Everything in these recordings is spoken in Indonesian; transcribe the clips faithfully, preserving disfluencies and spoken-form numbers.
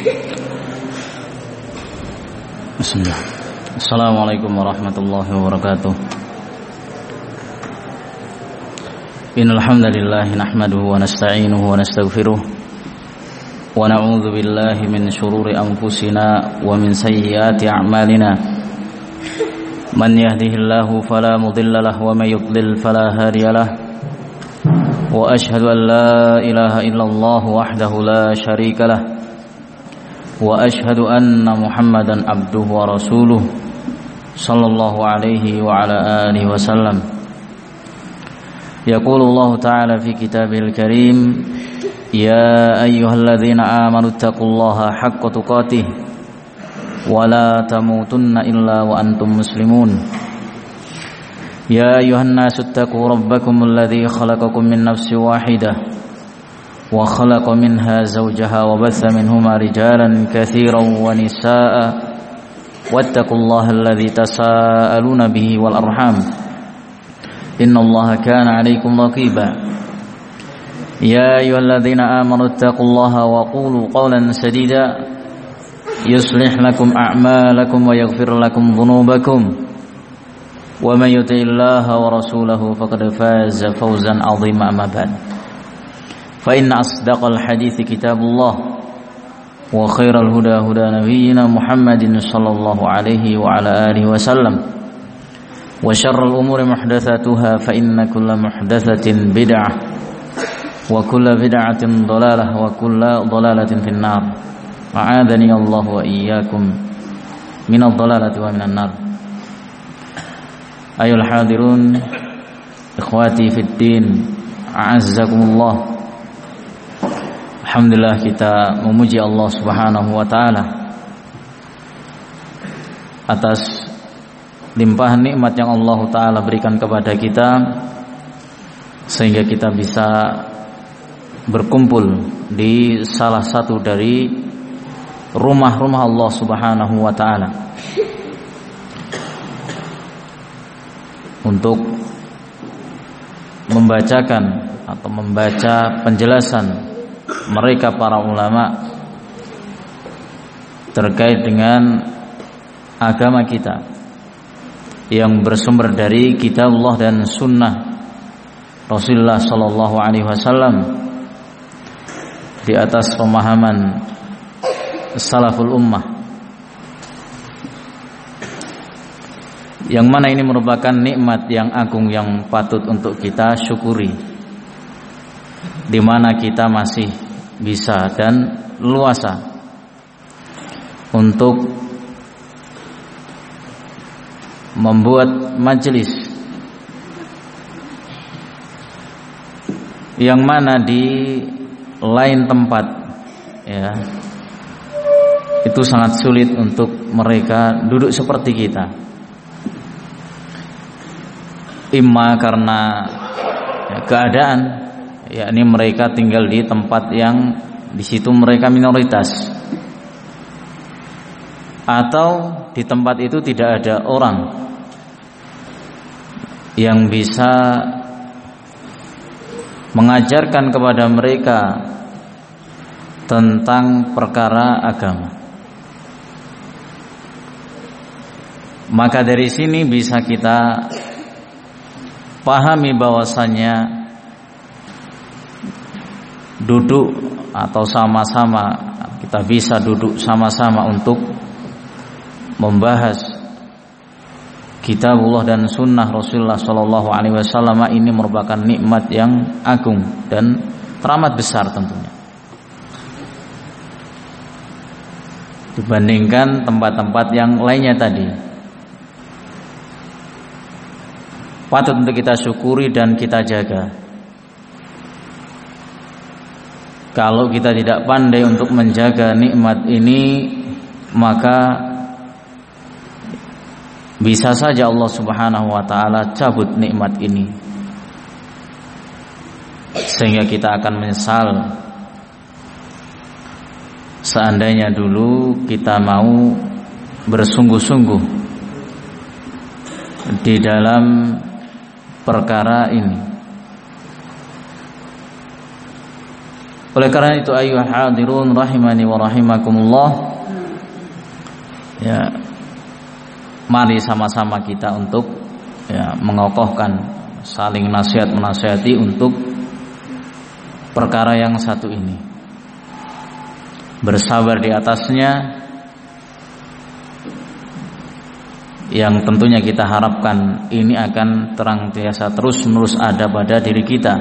Bismillah. Assalamualaikum warahmatullahi wabarakatuh. Innal hamdalillah nahmaduhu wa nasta'inuhu wa nastaghfiruh wa na'udzu billahi min shururi anfusina wa min sayyiati a'malina. Man yahdihillahu fala mudilla lahu wa may yudlil fala hadiya lahu. Wa ashhadu an la ilaha illallah wahdahu la syarika lahu. Wa ashhadu anna Muhammadan abduhu wa rasuluh sallallahu alaihi wa ala alihi wa sallam. Yaqulu Allah ta'ala fi kitabihil karim, ya ayyuhalladzina amanu taqullaha haqqa tuqatih wa la tamutunna illa wa antum muslimun. Ya ayyuhan nasu taqu rabbakum alladzi khalaqakum min nafsin wahidah wa khalaqa minha zawjaha wa batha minhuma rijalan katsiran wa nisaa'a wattaqullaha alladzi tasaaluna bihi wal arham innallaha kana 'alaykum raqiba. Ya ayyuhalladzina amanu taqullaha wa qulu qawlan sadida yuslih lakum a'malakum wa yaghfir lakum dhunubakum wa may yuti'illaha wa rasulahu faqad faza fawzan 'azima. Amma ba'd. Fa inna asdaqal hadithi kitabullah wa khairal huda huda nabiyyina Muhammadin sallallahu alaihi wa ala alihi wa sallam wa syarrul umuri muhdatsatuha fa inna kulla muhdatsatin bid'ah wa kulla bid'atin dhalalah wa kulla dhalalatin finnar. A'adani Allah wa iyyakum minadh dhalalati wa minan nar. Ayol hadirun ikhwati fid din, a'azzakumullah. Alhamdulillah, kita memuji Allah Subhanahu wa taala atas limpahan nikmat yang Allah taala berikan kepada kita sehingga kita bisa berkumpul di salah satu dari rumah-rumah Allah Subhanahu wa taala untuk membacakan atau membaca penjelasan mereka para ulama terkait dengan agama kita yang bersumber dari kitab Allah dan sunnah Rasulullah sallallahu alaihi wasallam di atas pemahaman salaful ummah, yang mana ini merupakan nikmat yang agung yang patut untuk kita syukuri, di mana kita masih bisa dan luasa untuk membuat majelis yang mana di lain tempat ya itu sangat sulit untuk mereka duduk seperti kita, imma karena ya, keadaan, yakni mereka tinggal di tempat yang di situ mereka minoritas, atau di tempat itu tidak ada orang yang bisa mengajarkan kepada mereka tentang perkara agama. Maka dari sini bisa kita pahami bahwasanya duduk atau sama-sama, kita bisa duduk sama-sama untuk membahas kitabullah dan sunnah Rasulullah sallallahu alaihi wasallam ini merupakan nikmat yang agung dan teramat besar tentunya dibandingkan tempat-tempat yang lainnya tadi. Patut untuk kita syukuri dan kita jaga. Kalau kita tidak pandai untuk menjaga nikmat ini, maka bisa saja Allah Subhanahu wa taala cabut nikmat ini, sehingga kita akan menyesal seandainya dulu kita mau bersungguh-sungguh di dalam perkara ini. Oleh karena itu ayyuhal hadirun rahimani wa rahimakumullah, ya, mari sama-sama kita untuk ya mengokohkan, saling nasihat menasihati untuk perkara yang satu ini, bersabar di atasnya, yang tentunya kita harapkan ini akan terang-teasa terus-menerus ada pada diri kita,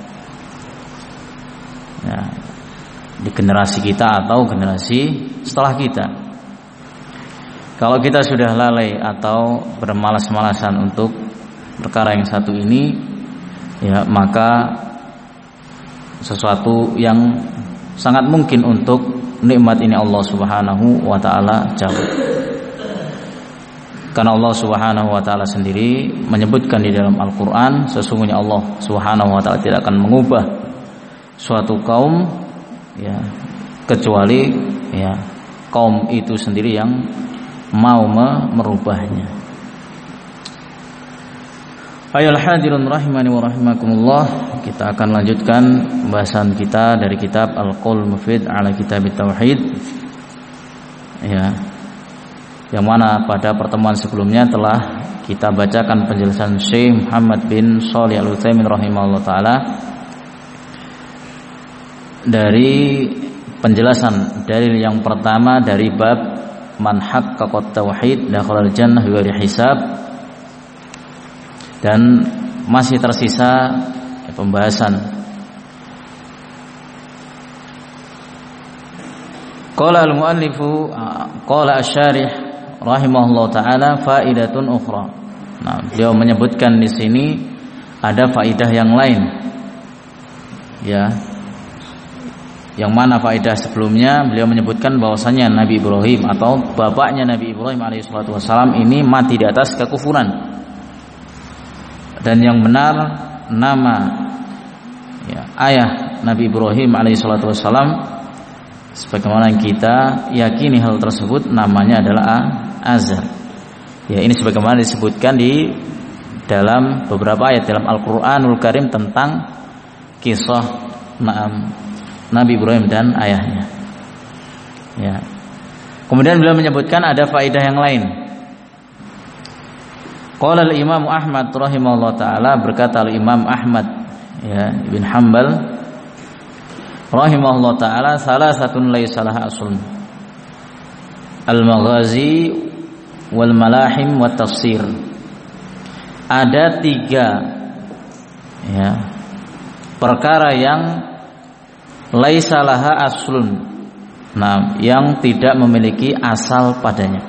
ya, di generasi kita atau generasi setelah kita. Kalau kita sudah lalai atau bermalas-malasan untuk perkara yang satu ini, ya, maka sesuatu yang sangat mungkin untuk nikmat ini Allah Subhanahu wa taala cabut. Karena Allah Subhanahu wa taala sendiri menyebutkan di dalam Al-Qur'an, sesungguhnya Allah Subhanahu wa taala tidak akan mengubah suatu kaum, ya, kecuali ya kaum itu sendiri yang mau merubahnya. Ayol hadirun rahimani wa rahimakumullah, kita akan lanjutkan pembahasan kita dari kitab Al-Qaul Mufid ala Kitab Tauhid, ya, yang mana pada pertemuan sebelumnya telah kita bacakan penjelasan Syekh Muhammad bin Shalih Al-Utsaimin rahimahullah taala dari penjelasan dalil yang pertama dari bab man haqqaqa tauhid dakhalal jannah bighairi hisab, dan masih tersisa pembahasan qala al-muallifu qala asy-syarih rahimahullah taala faidatun ukhra. Nah, beliau menyebutkan di sini ada faidah yang lain, ya, yang mana faidah sebelumnya beliau menyebutkan bahwasanya Nabi Ibrahim atau bapaknya Nabi Ibrahim alaihissalatu wassalam ini mati di atas kekufuran, dan yang benar nama, ya, ayah Nabi Ibrahim alaihissalatu wassalam, sebagaimana yang kita yakini hal tersebut, namanya adalah Azar. Ya, ini sebagaimana disebutkan di dalam beberapa ayat dalam Al-Qur'anul Karim tentang kisah Nabi Ibrahim dan ayahnya. Ya. Kemudian beliau menyebutkan ada faedah yang lain. Qala al-Imam Ahmad rahimahullah taala, berkata al-Imam Ahmad, ya, bin Hanbal rahimahullah taala, salasatun laisa laha aslun, al-maghazi wal malahim wat tafsir. Ada tiga, ya, perkara yang laisa laha aslun, nah, yang tidak memiliki asal padanya.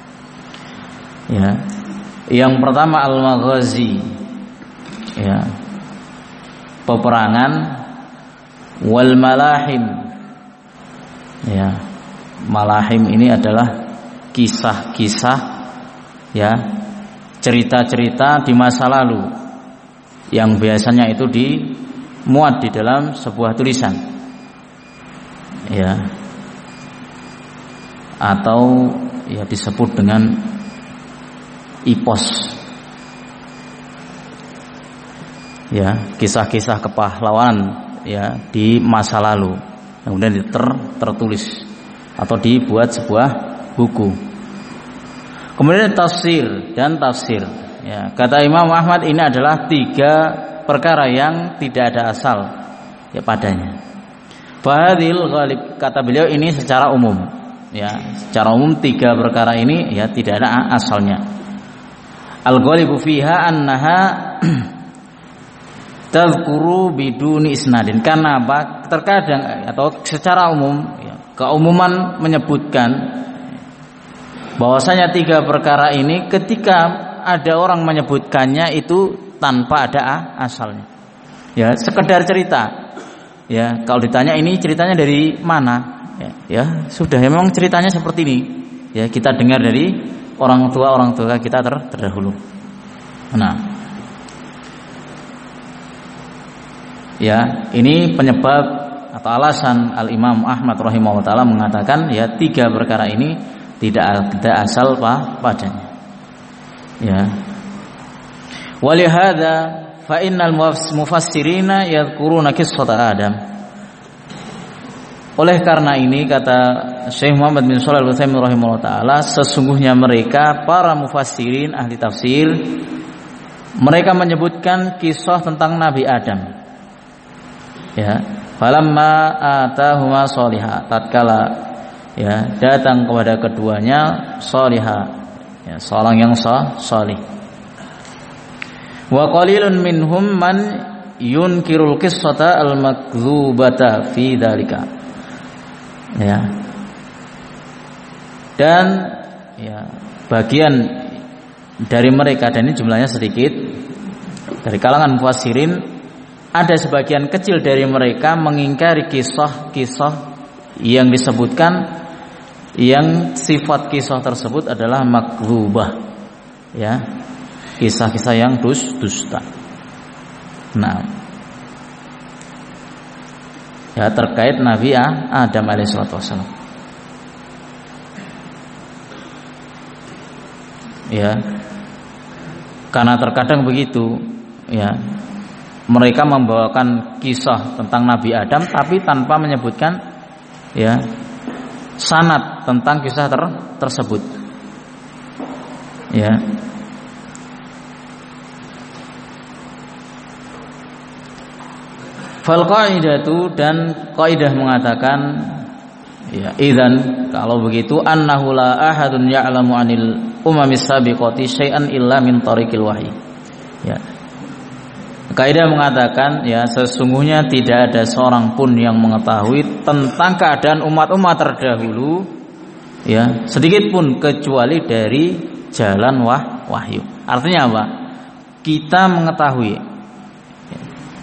Ya, yang pertama al-maghazi, ya, peperangan, wal malahim, ya, malahim ini adalah kisah-kisah, ya, cerita-cerita di masa lalu yang biasanya itu dimuat di dalam sebuah tulisan, ya, atau ya disebut dengan epos, ya, kisah-kisah kepahlawanan, ya, di masa lalu, kemudian ter, tertulis atau dibuat sebuah buku. Kemudian tafsir dan tafsir, ya, kata Imam Ahmad ini adalah tiga perkara yang tidak ada asal, ya, padanya. Fahadil ghalib, kata beliau ini secara umum, ya, secara umum tiga perkara ini, ya, tidak ada asalnya. Al-ghalibu fiha annaha tadhkuru biduni isnadin, karena apa? Terkadang atau secara umum, ya, keumuman menyebutkan bahwasanya tiga perkara ini ketika ada orang menyebutkannya itu tanpa ada asalnya, ya, sekedar cerita, ya. Kalau ditanya ini ceritanya dari mana, ya, ya sudah, ya, memang ceritanya seperti ini, ya, kita dengar dari orang tua orang tua kita ter, terdahulu. Nah, ya, ini penyebab atau alasan Al-Imam Ahmad rahimahullah taala mengatakan, ya, tiga perkara ini tidak ada asal padanya, ya. Walihada fa innal mufassirina yadhkuruna qissata Adam. Oleh karena ini kata Syekh Muhammad bin Shalih Al-Utsaimin rahimahullah taala, sesungguhnya mereka para mufassirin ahli tafsir mereka menyebutkan kisah tentang Nabi Adam. Ya, falamma atahuma sholihah, tatkala ya datang kepada keduanya sholihah, ya, seorang yang salih. Wa qalilun minhum man yunkirul qissata al-makdzubata fi dzalika. Ya. Dan ya bagian dari mereka, dan ini jumlahnya sedikit dari kalangan mufassirin, ada sebagian kecil dari mereka mengingkari kisah-kisah yang disebutkan yang sifat kisah tersebut adalah makdzubah, ya, kisah-kisah yang dus, dusta. Nah, ya terkait Nabi Adam alaihissalatu wassalam. Ya, karena terkadang begitu, ya, mereka membawakan kisah tentang Nabi Adam tapi tanpa menyebutkan ya sanad tentang kisah ter tersebut. Ya. Fal qaidatu, dan kaidah mengatakan ya idzan, kalau begitu annahu la ahadun ya'lamu 'anil umamis sabiqati syai'an illa min tariqil wahyi. Ya. Kaidah mengatakan ya sesungguhnya tidak ada seorang pun yang mengetahui tentang keadaan umat-umat terdahulu ya sedikit pun kecuali dari jalan wah wahyu. Artinya apa? Kita mengetahui ya,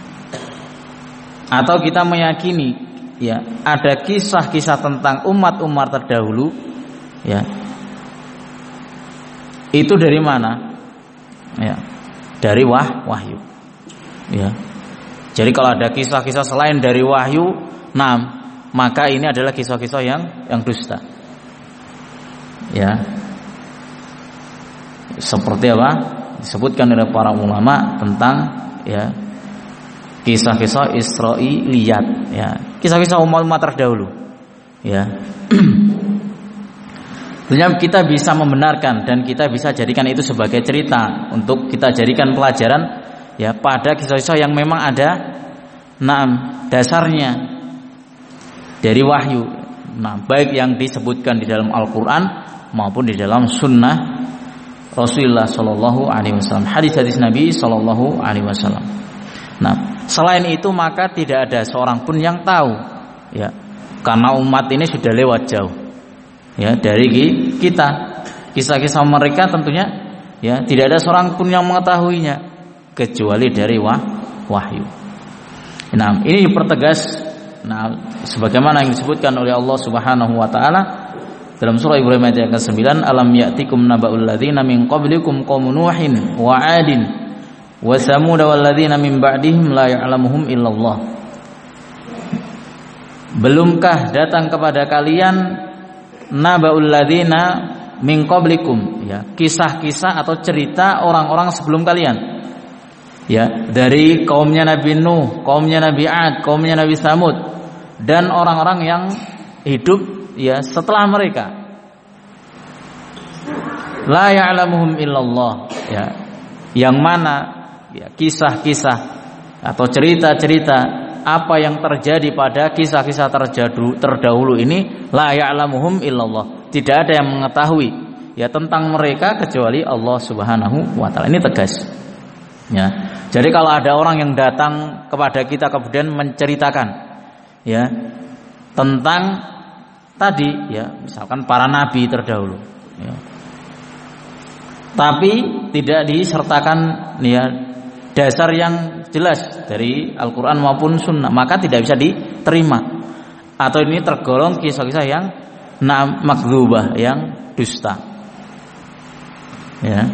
atau kita meyakini ya ada kisah-kisah tentang umat-umat terdahulu ya. Itu dari mana? Ya, dari wah wahyu. Ya. Jadi kalau ada kisah-kisah selain dari wahyu, nah, maka ini adalah kisah-kisah yang yang dusta. Ya. Seperti apa? Disebutkan oleh para ulama tentang ya kisah-kisah Israiliyat, ya. Kisah-kisah umat-umat terdahulu. Ya. Tentunya kita bisa membenarkan dan kita bisa jadikan itu sebagai cerita untuk kita jadikan pelajaran ya pada kisah-kisah yang memang ada naam dasarnya dari wahyu. Nah, baik yang disebutkan di dalam Al-Qur'an maupun di dalam sunnah Rasulullah sallallahu alaihi wasallam, hadis-hadis Nabi sallallahu alaihi wasallam. Nah, selain itu maka tidak ada seorang pun yang tahu ya, karena umat ini sudah lewat jauh ya dari kita. Kisah-kisah mereka tentunya ya tidak ada seorang pun yang mengetahuinya kecuali dari wah, wahyu. Nah, ini dipertegas nah sebagaimana yang disebutkan oleh Allah Subhanahu wa taala dalam surah Ibrahim ayat yang kesembilan, alam ya'tikum naba'ul ladzina min qablikum qaumun nuhin wa 'adin wa samud wal ladzina min ba'dihim la ya'lamuhum illallah. Belumkah datang kepada kalian naba'ul ladzina min qablikum, ya, kisah-kisah atau cerita orang-orang sebelum kalian. Ya, dari kaumnya Nabi Nuh, kaumnya Nabi Ad, kaumnya Nabi Samud, dan orang-orang yang hidup ya setelah mereka. La ya'lamuhum illallah, ya. Yang mana ya kisah-kisah atau cerita-cerita apa yang terjadi pada kisah-kisah terdahulu ini, la ya'lamuhum illallah. Tidak ada yang mengetahui ya tentang mereka kecuali Allah Subhanahu wa taala. Ini tegas. Ya. Jadi kalau ada orang yang datang kepada kita kemudian menceritakan ya tentang tadi ya misalkan para nabi terdahulu ya, tapi tidak disertakan ya dasar yang jelas dari Al-Quran maupun Sunnah, maka tidak bisa diterima, atau ini tergolong kisah-kisah yang makdzubah, yang dusta ya.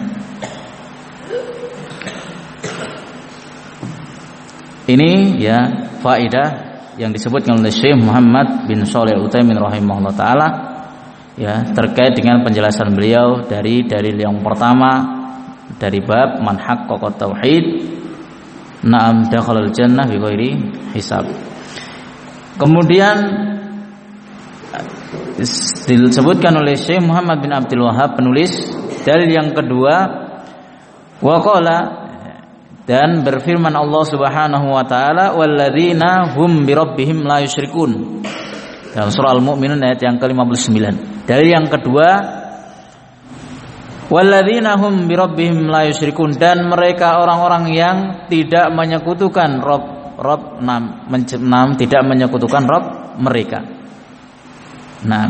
Ini ya faedah yang disebutkan oleh Syekh Muhammad bin Shalih Al-Utsaimin rahimahullah taala ya terkait dengan penjelasan beliau dari dalil yang pertama dari bab man haqqaqa tauhid na'am dakhalal jannah bi ghairi hisab. Kemudian disebutkan oleh Syekh Muhammad bin Abdul Wahhab penulis. Dalil yang kedua, waqala, dan berfirman Allah Subhanahu wa taala, walladzina hum birabbihim la yusyrikun, dalam surah Al-Mu'minun ayat yang ke lima puluh sembilan. Dalil yang kedua, walladzina hum birabbihim la yusyrikun, dan mereka orang-orang yang tidak menyekutukan Rabb Rabb nam, nam tidak menyekutukan Rabb mereka. Nah,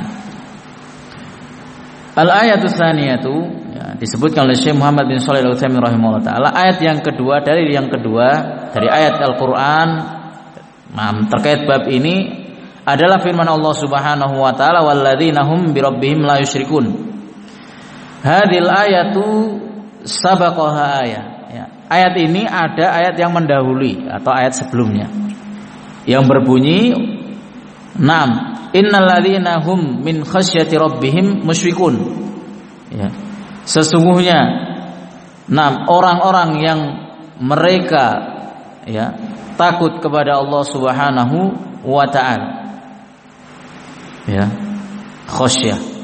al-ayatu tsaniyatu, ya, disebutkan oleh Syekh Muhammad bin Shalih Al-Utsaimin rahimahullah taala, ayat yang kedua, dalil yang kedua dari ayat Al-Qur'an, nah, terkait bab ini adalah firman Allah Subhanahu wa taala, walladzina hum birabbihim la yusyrikun. Hadil ayatu sabaqaha ayat. Ya, ayat ini ada ayat yang mendahului atau ayat sebelumnya yang berbunyi, "Nam innal ladzina hum min khasyati rabbihim musyrikun." Ya. Sesungguhnya nam orang-orang yang mereka ya takut kepada Allah Subhanahu wa taala. Ya. Khasyah.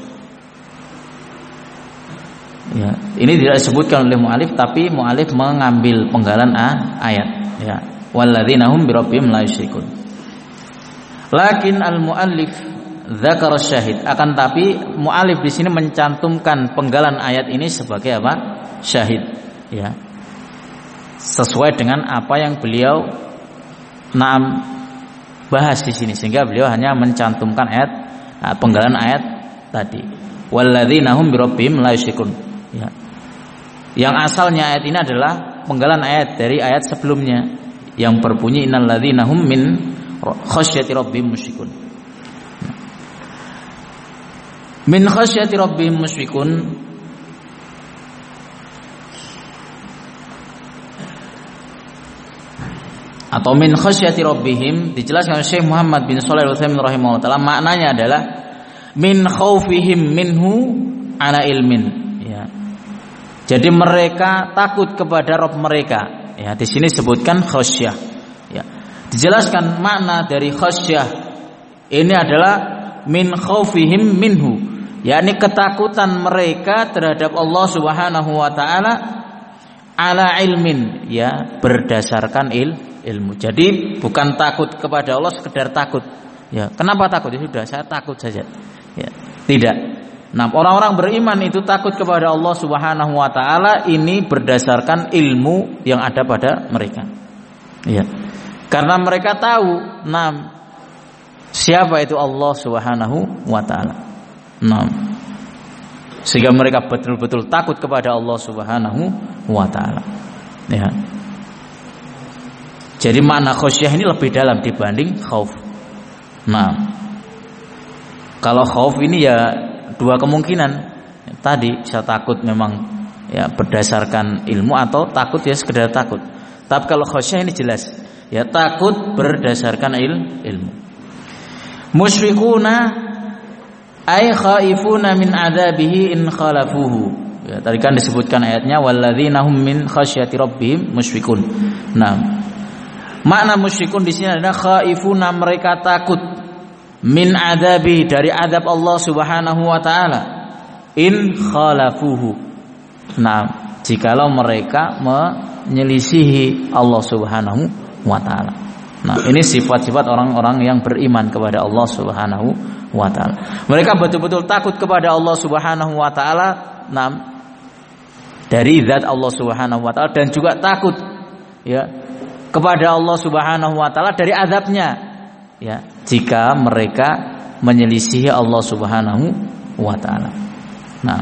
Ya, ini tidak disebutkan oleh mu'alif, tapi mu'alif mengambil penggalan a, ayat. Ya, walladzina hum birabbihim la yusyrikun. Lakin al-mu'allif dzakara syahid. Akan tapi mu'alif di sini mencantumkan penggalan ayat ini sebagai apa? Syahid. Ya. Sesuai dengan apa yang beliau naam bahas di sini, sehingga beliau hanya mencantumkan ayat, nah, penggalan ayat tadi. Walladzina hum birabbihim la yusyrikun. Ya. Yang asalnya ayat ini adalah penggalan ayat dari ayat sebelumnya yang berbunyi innal ladzina hum min khasyati rabbihim musyrikun. Min khasyati rabbihim musyrikun atau min khasyati rabbihim dijelaskan oleh Syekh Muhammad bin Shalih Al-Utsaimin rahimahullah taala, maknanya adalah min khaufihim minhu ala ilmin. Jadi mereka takut kepada Rabb mereka. Ya, di sini sebutkan khasyah. Ya. Dijelaskan makna dari khasyah ini adalah min khaufihim minhu, yakni ketakutan mereka terhadap Allah Subhanahu wa taala ala ilmin, ya, berdasarkan il, ilmu. Jadi bukan takut kepada Allah sekedar takut. Ya, kenapa takut? Ya sudah, saya takut saja. Ya, tidak. Nah, orang-orang beriman itu takut kepada Allah Subhanahu wa taala ini berdasarkan ilmu yang ada pada mereka. Ya. Karena mereka tahu, nah, siapa itu Allah Subhanahu wa taala. Nah, sehingga mereka betul-betul takut kepada Allah Subhanahu wa taala. Ya. Jadi makna khasyah ini lebih dalam dibanding khauf. Nah, kalau khauf ini ya dua kemungkinan. Tadi saya takut memang ya berdasarkan ilmu, atau takut ya sekedar takut. Tapi kalau khasyah ini jelas, ya takut berdasarkan il, ilmu. Musyrikuna ay khaifuna min adzabihi in khalafuhu. Ya, tadi kan disebutkan ayatnya walladzina hum min khasyati rabbihim musyrikun. Nah, makna musyrikun di sini adalah khaifuna, mereka takut min adabi, dari adab Allah Subhanahu wa taala, in khalafuhu. Nah, jikalau mereka menyelisihi Allah Subhanahu wa taala. Nah, ini sifat-sifat orang-orang yang beriman kepada Allah Subhanahu wa taala. Mereka betul-betul takut kepada Allah Subhanahu wa taala, nah, dari zat Allah Subhanahu wa taala, dan juga takut ya kepada Allah Subhanahu wa taala dari azabnya. Ya, jika mereka menyelisihi Allah Subhanahu wa taala. Nah,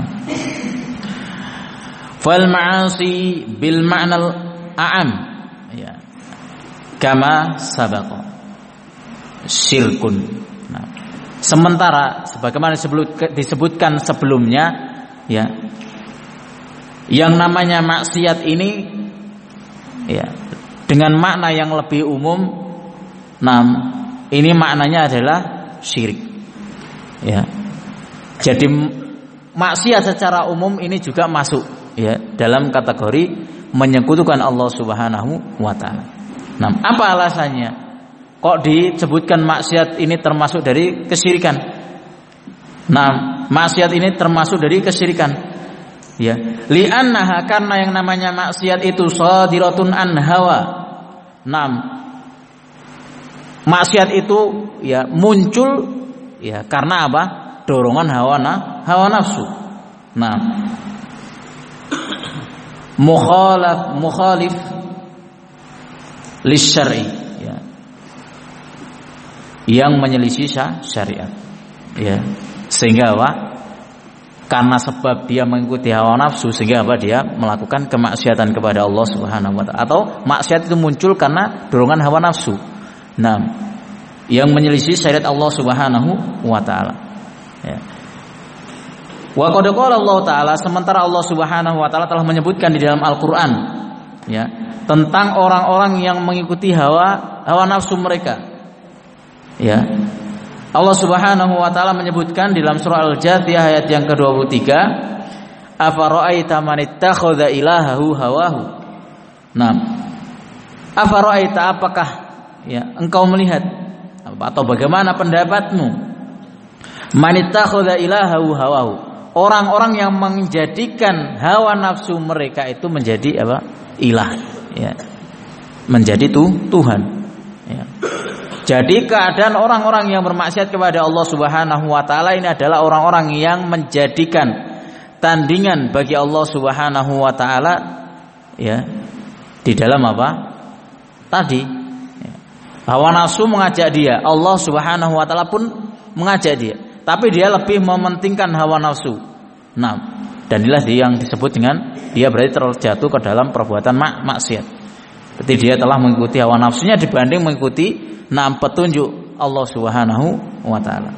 fal ma'asi bil ma'nal a'am, ya, kama sabaqa syirkun. Nah, sementara sebagaimana disebutkan sebelumnya, ya, yang namanya maksiat ini ya dengan makna yang lebih umum, nah, ini maknanya adalah syirik. Ya. Jadi maksiat secara umum ini juga masuk ya dalam kategori menyekutukan Allah Subhanahu wa taala. Nah, apa alasannya? Kok disebutkan maksiat ini termasuk dari kesyirikan? Nah, maksiat ini termasuk dari kesyirikan. Ya, li'annaha, karena yang namanya maksiat itu shadiratun an hawa. Nah, maksiat itu ya muncul ya karena apa? Dorongan hawa na, hawa nafsu. Nah, mukhalaf mukhalif lisyar'i, ya, yang menyelisih syariat, ya, sehingga apa? Karena sebab dia mengikuti hawa nafsu, sehingga apa? Dia melakukan kemaksiatan kepada Allah Subhanahu wa taala, atau maksiat itu muncul karena dorongan hawa nafsu. Nah, yang menyelisih syariat Allah Subhanahu wa taala, ya. Wa qad qala Allah taala, sementara Allah Subhanahu wa taala telah menyebutkan di dalam Al-Qur'an, ya, tentang orang-orang yang mengikuti hawa hawa nafsu mereka. Ya. Allah Subhanahu wa taala menyebutkan di dalam surah Al-Jathiyah ayat yang ke-dua puluh tiga, afara'aita man ittakhadha ilahahu hawahu. Nah, afara'aita, apakah ya engkau melihat atau bagaimana pendapatmu, man ittakhadha ilahahu hawahu, orang-orang yang menjadikan hawa nafsu mereka itu menjadi apa? Ilah, ya, menjadi tuh Tuhan, ya. Jadi keadaan orang-orang yang bermaksiat kepada Allah Subhanahu wa taala ini adalah orang-orang yang menjadikan tandingan bagi Allah Subhanahu wa taala, ya, di dalam apa? Tadi, ya, hawa nafsu mengajak dia, Allah Subhanahu wa taala pun mengajak dia, tapi dia lebih mementingkan hawa nafsu. Nah, dan inilah yang disebut dengan dia berarti terjatuh ke dalam perbuatan mak maksiat. Berarti dia telah mengikuti hawa nafsunya dibanding mengikuti nam petunjuk Allah Subhanahu wa taala.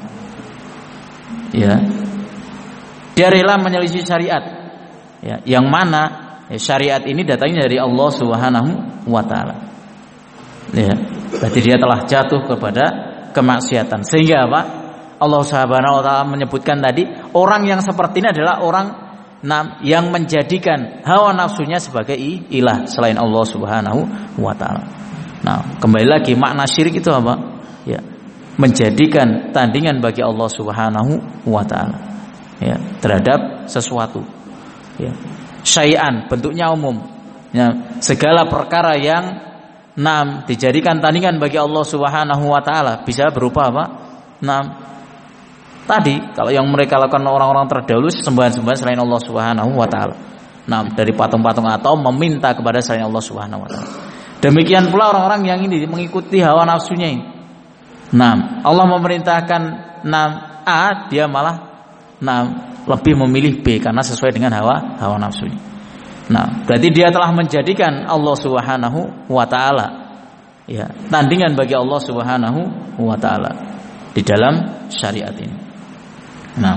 Ya. Dia rela menyelisih syariat. Ya, yang mana ya, syariat ini datangnya dari Allah Subhanahu wa taala. Ya. Berarti dia telah jatuh kepada kemaksiatan. Sehingga apa? Allah Subhanahu wa taala menyebutkan tadi, orang yang seperti ini adalah orang nam yang menjadikan hawa nafsunya sebagai ilah selain Allah Subhanahu wa taala. Nah, kembali lagi makna syirik itu apa? Ya, menjadikan tandingan bagi Allah Subhanahu wa taala, ya, terhadap sesuatu. Ya. Syai'an bentuknya umum. Ya, segala perkara yang nam dijadikan tandingan bagi Allah Subhanahu wa taala bisa berupa apa? Nam tadi kalau yang mereka lakukan orang-orang terdahulu sembahan-sembahan selain Allah Subhanahu wa taala. Nah, dari patung-patung atau meminta kepada selain Allah Subhanahu wa taala. Demikian pula orang-orang yang ini mengikuti hawa nafsunya ini. Nah, Allah memerintahkan nah A, dia malah nah lebih memilih B karena sesuai dengan hawa hawa nafsunya. Nah, berarti dia telah menjadikan Allah Subhanahu wa taala, ya, tandingan bagi Allah Subhanahu wa taala di dalam syariat ini. Nah,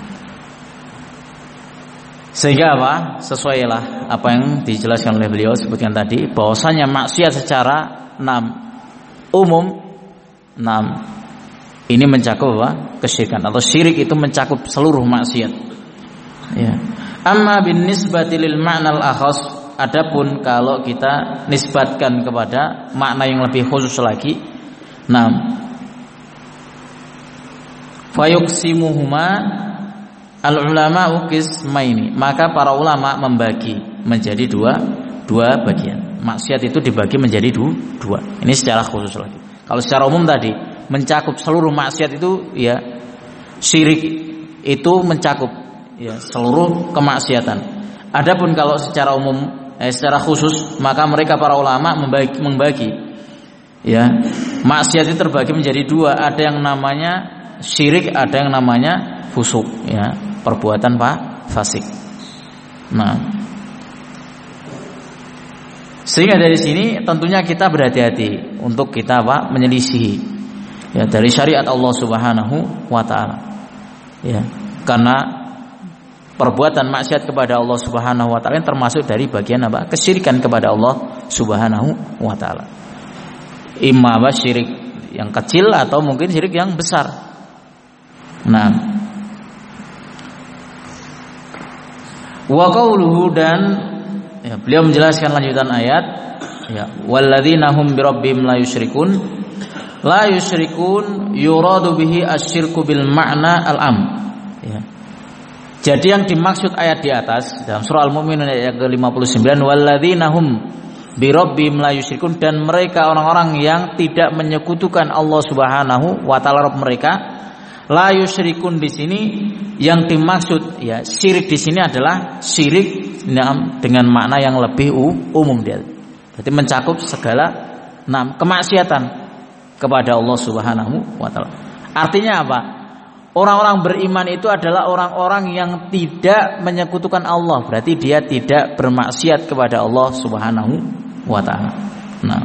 sehingga apa? Sesuailah apa yang dijelaskan oleh beliau sebutkan tadi, bahwasanya maksiat secara enam umum, enam ini mencakup apa? Kesyirikan atau syirik itu mencakup seluruh maksiat. Ya. Amma bin nisbati lil ma'nal akhas, adapun kalau kita nisbatkan kepada makna yang lebih khusus lagi, enam fayuqsimuhuma al-ulama qismaini, maka para ulama membagi menjadi dua dua bagian. Maksiat itu dibagi menjadi dua, dua. Ini secara khusus lagi. Kalau secara umum tadi mencakup seluruh maksiat itu, ya, syirik itu mencakup, ya, seluruh kemaksiatan. Adapun kalau secara umum, eh, secara khusus, maka mereka para ulama membagi, membagi ya, maksiat itu terbagi menjadi dua. Ada yang namanya syirik, ada yang namanya fusuk, ya, perbuatan pak fasik. Nah, sehingga dari sini tentunya kita berhati-hati untuk kita apa menyelisihi, ya, dari syariat Allah Subhanahu wa taala, ya, karena perbuatan maksiat kepada Allah Subhanahu wa taala termasuk dari bagian apa? Kesyirikan kepada Allah Subhanahu wa taala. Imma apa? Syirik yang kecil atau mungkin syirik yang besar. Nah, wa qauluhu, dan ya, beliau menjelaskan lanjutan ayat, ya, walladzina hum birabbihim la yusyrikun. La yusyrikun yuradu bihi asyirku bil ma'na al-am. Ya. Jadi yang dimaksud ayat di atas dalam surah Al-Mu'minun ayat ke lima puluh sembilan, walladzina hum birabbihim la yusyrikun, dan mereka orang-orang yang tidak menyekutukan Allah Subhanahu wa taala Rabb mereka. La yusyrikun di sini yang dimaksud ya syirik di sini adalah syirik dengan makna yang lebih umum dia. Jadi mencakup segala enam kemaksiatan kepada Allah Subhanahu wa taala. Artinya apa? Orang-orang beriman itu adalah orang-orang yang tidak menyekutukan Allah. Berarti dia tidak bermaksiat kepada Allah Subhanahu wa taala. Nah.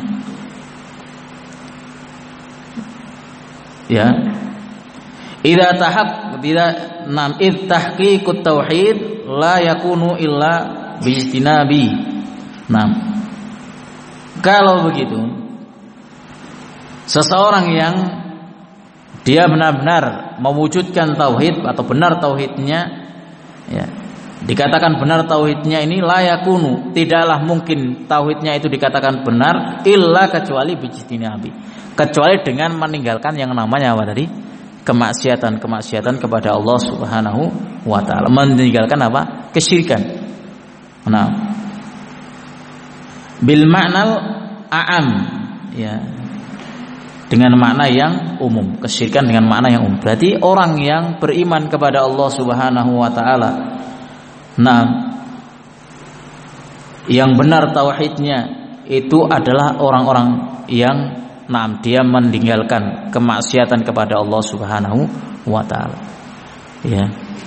Ya. Idza tahaq idza nam id tahqiqut tauhid la yakunu illa bijtinabi. Nah. Kalau begitu, seseorang yang dia benar-benar mewujudkan tauhid atau benar tauhidnya, ya, dikatakan benar tauhidnya ini layakunu, tidaklah mungkin tauhidnya itu dikatakan benar illa kecuali bijtinabi, kecuali dengan meninggalkan yang namanya apa tadi? Kemaksiatan-kemaksiatan kepada Allah Subhanahu wa taala, meninggalkan apa? Kesyirikan. Nah, bil ma'nal a'am, ya, dengan makna yang umum, kesyirikan dengan makna yang umum. Berarti orang yang beriman kepada Allah Subhanahu wa taala, nah, yang benar tauhidnya itu adalah orang-orang yang nah, dia meninggalkan kemaksiatan kepada Allah Subhanahu wa taala. Ya.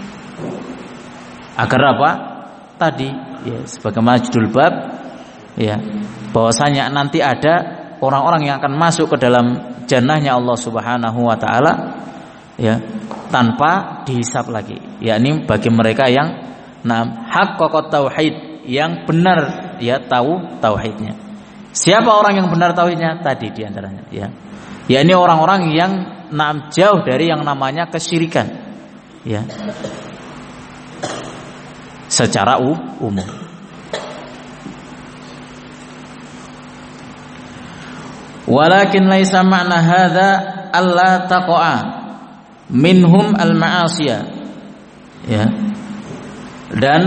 Agar apa? Tadi ya sebagaimana judul bab, ya, bahwasanya nanti ada orang-orang yang akan masuk ke dalam jannahnya Allah Subhanahu wa taala, ya, tanpa dihisab lagi. Yakni bagi mereka yang nam haqqaqat tauhid, yang benar ya tahu tauhidnya. Siapa orang yang benar tauhidnya? Tadi diantaranya, ya. Yakni orang-orang yang nam jauh dari yang namanya kesyirikan, ya. Secara umum. Walakin laisa ma'na hadza alla taqa'a minhum al-ma'asiyah, ya. Dan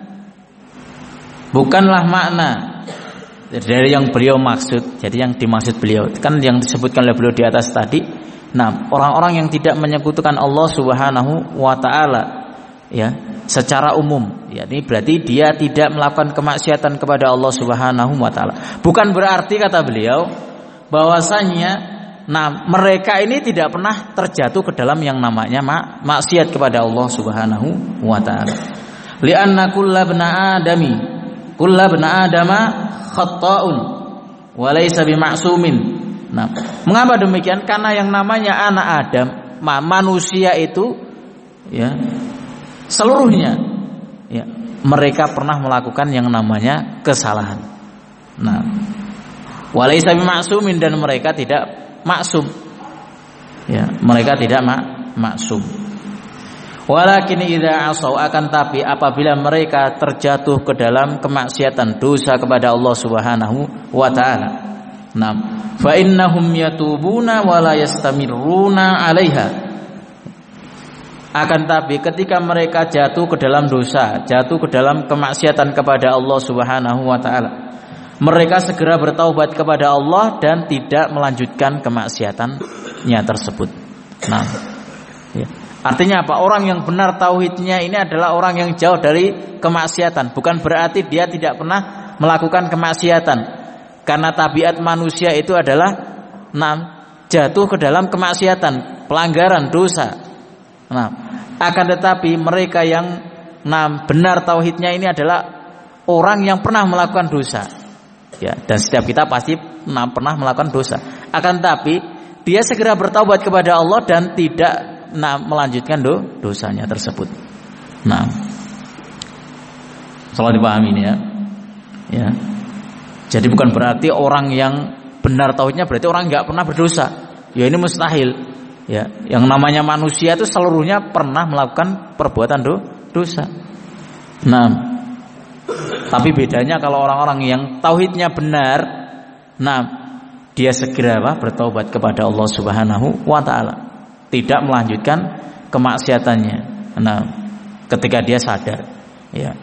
bukanlah makna dari yang beliau maksud. Jadi yang dimaksud beliau kan yang disebutkan oleh beliau di atas tadi. Nah, orang-orang yang tidak menyekutukan Allah Subhanahu wa taala, ya, secara umum, ya, ini berarti dia tidak melakukan kemaksiatan kepada Allah Subhanahu wa taala. Bukan berarti kata beliau bahwasanya nah mereka ini tidak pernah terjatuh ke dalam yang namanya mak- maksiat kepada Allah Subhanahu wa taala. Li'anna kullabna adami kullabna adama khata'un wa laysa bima'sumin. Nah, mengapa demikian? Karena yang namanya anak Adam, manusia itu, ya, seluruhnya, ya, mereka pernah melakukan yang namanya kesalahan. Nah, walaysa bima'sumin, dan mereka tidak maksum. Ya, mereka tidak mak maksum. Walakin idza asaw, akan tapi apabila mereka terjatuh ke dalam kemaksiatan dosa kepada Allah Subhanahu wa taala. Nah, fa innahum yatubuna wa la yastamirruna 'alaiha. Akan tapi ketika mereka jatuh ke dalam dosa, jatuh ke dalam kemaksiatan kepada Allah Subhanahu wa taala, mereka segera bertaubat kepada Allah dan tidak melanjutkan kemaksiatannya tersebut. Nah, ya. Artinya apa? Orang yang benar tauhidnya ini adalah orang yang jauh dari kemaksiatan. Bukan berarti dia tidak pernah melakukan kemaksiatan, karena tabiat manusia itu adalah nah, jatuh ke dalam kemaksiatan, pelanggaran, dosa. Nah, akan tetapi mereka yang nah, benar tauhidnya ini adalah orang yang pernah melakukan dosa. Ya, dan setiap kita pasti nah, pernah melakukan dosa. Akan tapi dia segera bertaubat kepada Allah dan tidak nah, melanjutkan do, dosanya tersebut. Nah, salah dipahami ini ya. Ya. Jadi bukan berarti orang yang benar tauhidnya berarti orang nggak pernah berdosa. Ya, ini mustahil. Ya, yang namanya manusia itu seluruhnya pernah melakukan perbuatan do, dosa. Nah, tapi bedanya kalau orang-orang yang tauhidnya benar, nah, dia segera apa? Bertaubat kepada Allah Subhanahu wa taala, tidak melanjutkan kemaksiatannya. Nah, ketika dia sadar, ya.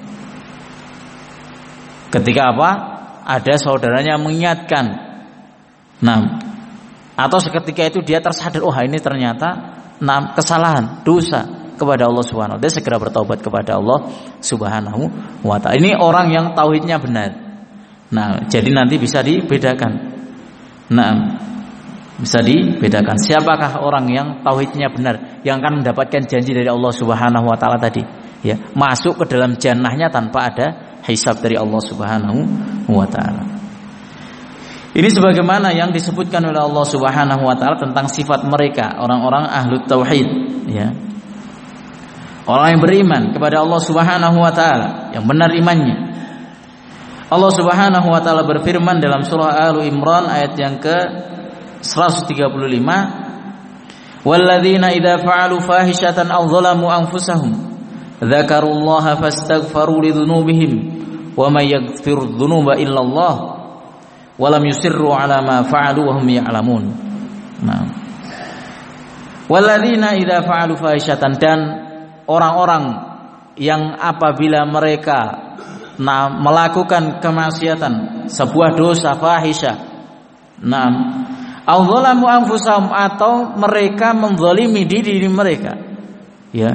Ketika apa? Ada saudaranya mengingatkan. Nah, atau seketika itu dia tersadar, oh ini ternyata nah, kesalahan, dosa kepada Allah Subhanahu wa taala. Dia segera bertobat kepada Allah Subhanahu wa taala. Ini orang yang tauhidnya benar. Nah, jadi nanti bisa dibedakan. Nah, bisa dibedakan siapakah orang yang tauhidnya benar, yang akan mendapatkan janji dari Allah Subhanahu wa taala tadi, ya, masuk ke dalam jannahnya tanpa ada hisab dari Allah Subhanahu wa taala. Ini sebagaimana yang disebutkan oleh Allah Subhanahu wa taala tentang sifat mereka, orang-orang ahlu tauhid, ya. Orang yang beriman kepada Allah Subhanahu wa taala, yang benar imannya. Allah Subhanahu wa taala berfirman dalam surah Al-Imran ayat yang ke seratus tiga puluh lima, "Walladzina idza fa'alu fahishatan aw dzalamu anfusahum dzakarullaha fastaghfaru lidzunubihim wa may yaghfiru dzunuba illallah wa lam yusirru 'ala ma fa'alu wa hum ya'lamun." Nah, walladzina idza fa'alu fahishatan, dan orang-orang yang apabila mereka nah, melakukan kemaksiatan, sebuah dosa fahisyah, nah, adzalamu anfusahum, atau mereka menzalimi diri mereka, ya.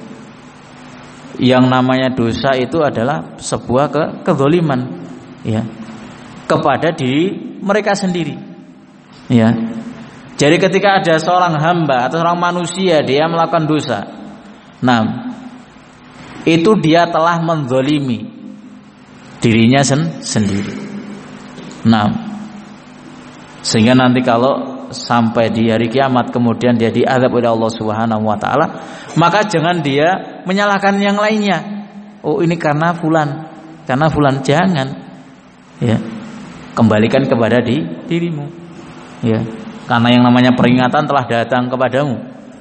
Yang namanya dosa itu adalah sebuah ke kezaliman, ya, kepada diri mereka sendiri, ya. Jadi ketika ada seorang hamba atau seorang manusia dia melakukan dosa, nah, itu dia telah menzalimi dirinya sen sendiri. Nah, sehingga nanti kalau sampai di hari kiamat kemudian dia diazab oleh Allah Subhanahu wa taala, maka jangan dia menyalahkan yang lainnya. Oh, ini karena fulan, karena fulan, jangan. Ya. Kembalikan kepada di dirimu. Ya. Karena yang namanya peringatan telah datang kepadamu.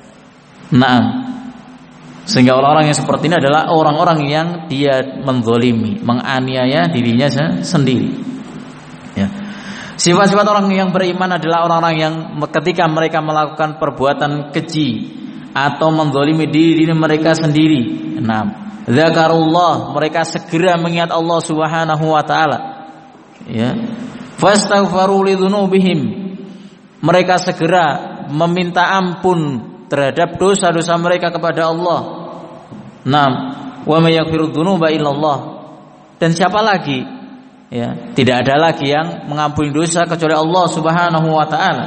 Nah, sehingga orang-orang yang seperti ini adalah orang-orang yang dia menzalimi, menganiaya dirinya sendiri. Ya. Sifat-sifat orang yang beriman adalah orang-orang yang ketika mereka melakukan perbuatan keji atau menzalimi diri mereka sendiri, nah, zakarullah, mereka segera mengingat Allah Subhanahu wa taala, ya. Fastaghfaru lidzunubihim, mereka segera meminta ampun terhadap dosa-dosa mereka kepada Allah. Nah, wa may yaghfiru dzunuba illallah, dan siapa lagi, ya, tidak ada lagi yang mengampuni dosa kecuali Allah Subhanahu wa taala.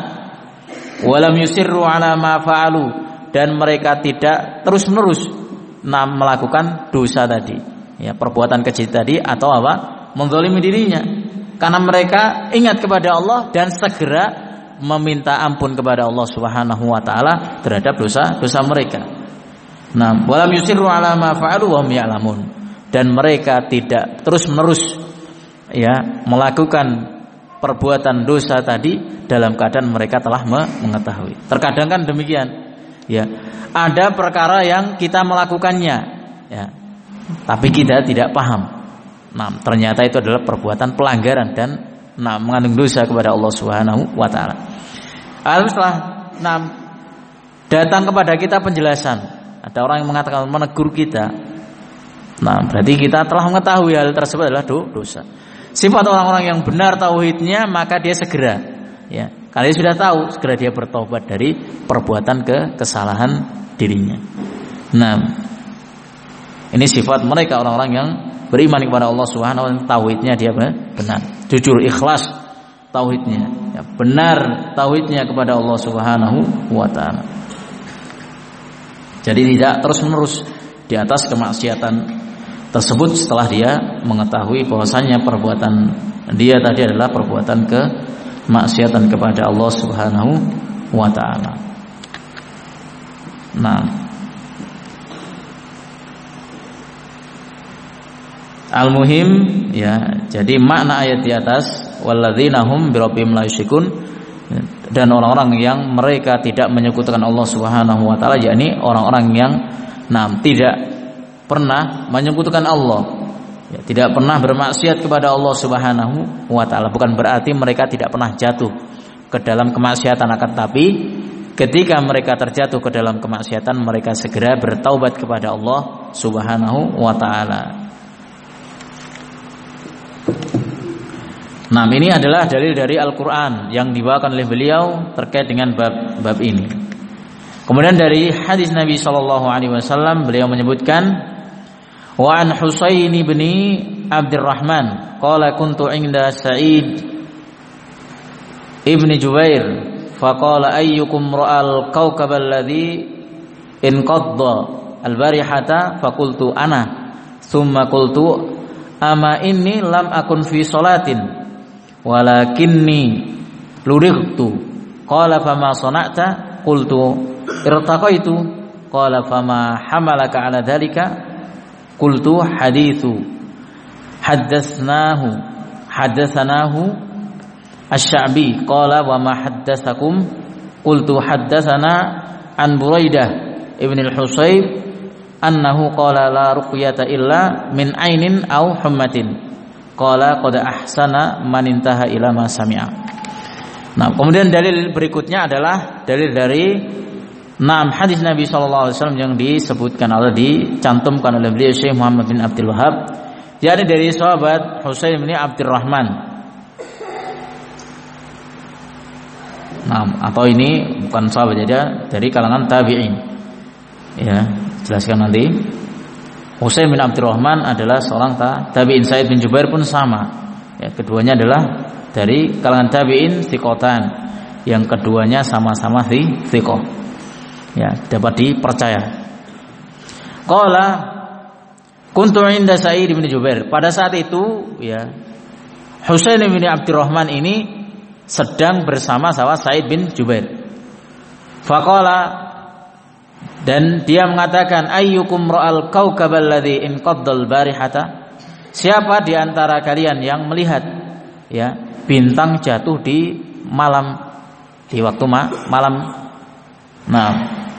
Wa lam yusirru 'ala ma fa'alu, dan mereka tidak terus-menerus nah, melakukan dosa tadi, ya, perbuatan keji tadi, atau apa? Menzalimi dirinya, karena mereka ingat kepada Allah dan segera meminta ampun kepada Allah Subhanahu wa taala terhadap dosa-dosa mereka. Nah, walam yusirru 'ala ma fa'alu wa hum ya'lamun, dan mereka tidak terus-menerus, ya, melakukan perbuatan dosa tadi dalam keadaan mereka telah mengetahui. Terkadang kan demikian, ya. Ada perkara yang kita melakukannya, ya, tapi kita tidak paham. Nah, ternyata itu adalah perbuatan pelanggaran dan nah, mengandung dosa kepada Allah Subhanahu wa taala. Lalu setelah nah, datang kepada kita penjelasan, ada orang yang mengatakan, menegur kita. Nah, berarti kita telah mengetahui hal tersebut adalah dosa. Sifat orang-orang yang benar tauhidnya, maka dia segera, ya, kalau dia sudah tahu, segera dia bertobat dari perbuatan ke kesalahan dirinya. Nah, ini sifat mereka, orang-orang yang beriman kepada Allah Subhanahu wa taala, tauhidnya dia benar, jujur, ikhlas tauhidnya, ya, benar tauhidnya kepada Allah Subhanahu wa taala. Jadi tidak terus-menerus di atas kemaksiatan tersebut setelah dia mengetahui bahwasanya perbuatan dia tadi adalah perbuatan kemaksiatan kepada Allah Subhanahu wa taala. Nah, al-muhim, ya, jadi makna ayat di atas, walladzina hum birabbihim la yusyrikun, dan orang-orang yang mereka tidak menyekutukan Allah Subhanahu wa taala, yakni orang-orang yang nah, tidak pernah menyekutukan Allah, ya, tidak pernah bermaksiat kepada Allah Subhanahu wa taala. Bukan berarti mereka tidak pernah jatuh ke dalam kemaksiatan, akan tapi ketika mereka terjatuh ke dalam kemaksiatan mereka segera bertaubat kepada Allah Subhanahu wa taala. Nah, ini adalah dalil dari Al-Qur'an yang dibawakan oleh beliau terkait dengan bab bab ini. Kemudian dari hadis Nabi sallallahu alaihi wasallam beliau menyebutkan wa an Husain bin Abdurrahman qala kuntu inda Sa'id ibn Jubair faqala ayyukum ra'al kawkab alladhi inqadda al-barihata faqultu ana thumma qultu ama inni lam akun fi salatin walakinni lurightu qala fama sana'ta qultu irtaqaitu qala fama hamalaka ala dhalika qultu hadithu haddatsnahu haddatsanahu asy-Sya'bi qala wa ma haddatsakum qultu haddatsana an Buraidah ibn al-Husayb annahu qala la ruqyata illa min ainin aw hummatin qala qad ahsana man intaha ila ma sami'a. Nah, kemudian dalil berikutnya adalah dalil dari enam hadis Nabi sallallahu alaihi wasallam yang disebutkan atau dicantumkan oleh beliau Syekh Muhammad bin Abdul Wahhab, yakni dari sahabat Husain bin Abdurrahman. Nah, atau ini bukan sahabat saja, dari kalangan tabi'in. Ya, jelaskan nanti. Husain bin Abdurrahman adalah seorang tabi'in, Sa'id bin Jubair pun sama. Ya, keduanya adalah dari kalangan tabi'in thiqatan. Yang keduanya sama-sama thiqah. Ya, dapat dipercaya. Qala kuntu inda Sa'id bin Jubair. Pada saat itu, ya, Husain bin Abdurrahman ini sedang bersama sama Sa'id bin Jubair. Faqala, dan dia mengatakan ayyukum ra'al kawkabal ladzi inqaddal barihata, siapa di antara kalian yang melihat ya bintang jatuh di malam, di waktu ma- malam. Nah,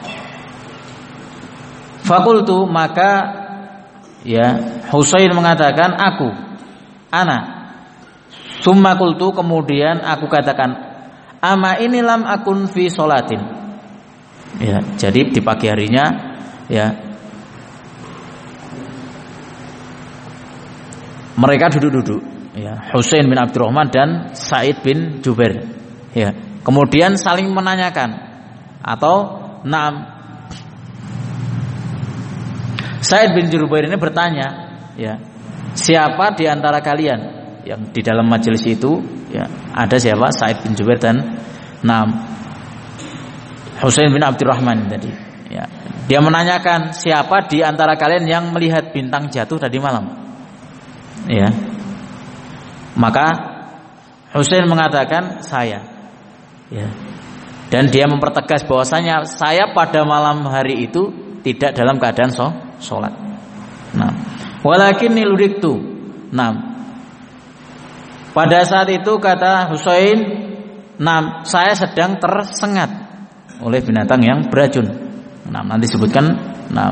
fakultu, maka ya Husain mengatakan aku, ana. Summa kultu, kemudian aku katakan, ama ini lam akun fi sholatin. Ya, jadi di pagi harinya ya mereka duduk-duduk ya, Husain bin Abdurrahman dan Sa'id bin Jubair. Ya, kemudian saling menanyakan atau naam, Sa'id bin Jubair ini bertanya, ya, siapa di antara kalian yang di dalam majelis itu, ya, ada siapa? Sa'id bin Jubair dan naam Husain bin Abdurrahman tadi. Ya, dia menanyakan siapa di antara kalian yang melihat bintang jatuh tadi malam. Ya, maka Husain mengatakan saya. Ya, dan dia mempertegas bahwasanya saya pada malam hari itu tidak dalam keadaan sholat. Nah, walakinni ludiktu. Nah, pada saat itu kata Husain, nah, saya sedang tersengat oleh binatang yang beracun. Nah, nanti sebutkan, nah,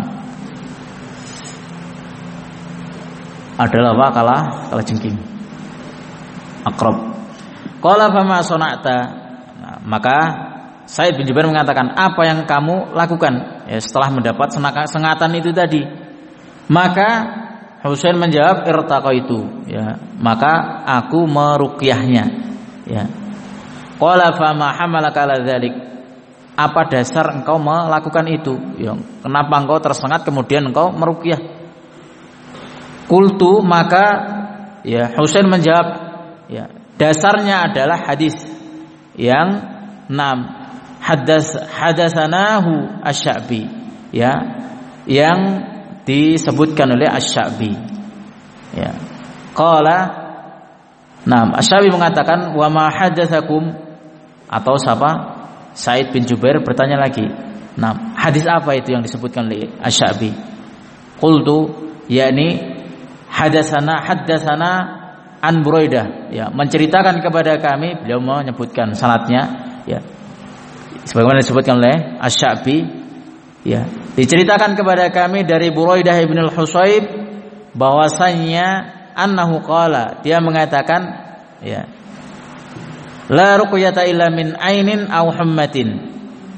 adalah apa? Kala kala jengking, akrab. Qala fama sona'ta. Nah, maka Sa'id bin Jubair mengatakan, apa yang kamu lakukan ya setelah mendapat sengatan itu tadi? Maka Husain menjawab, irtaqaitu, ya, maka aku meruqyahnya. Ya. Qala fama hamalaka ala dzalik. Apa dasar engkau melakukan itu? Ya, kenapa engkau tersengat kemudian engkau meruqyah? Qultu, maka ya Husain menjawab, ya, dasarnya adalah hadis yang enam, hadas hadasanahu asy-Sya'bi, ya, yang disebutkan oleh asy-Sya'bi. Ya. Qala, nah, asy-Sya'bi mengatakan wa ma hadatsakum, atau siapa? Sa'id bin Jubair bertanya lagi, nah, hadis apa itu yang disebutkan oleh asy-Sya'bi? Qultu, yakni hadasana hadasana an Buraidah, ya, menceritakan kepada kami, beliau menyebutkan sanadnya, ya, sebagaimana disebutkan oleh asy-Sya'bi, ya, diceritakan kepada kami dari Buraidah ibn al-Husayb bahwasanya annahu qala, dia mengatakan, ya, la ruqyata illa min ainin aw hummatin,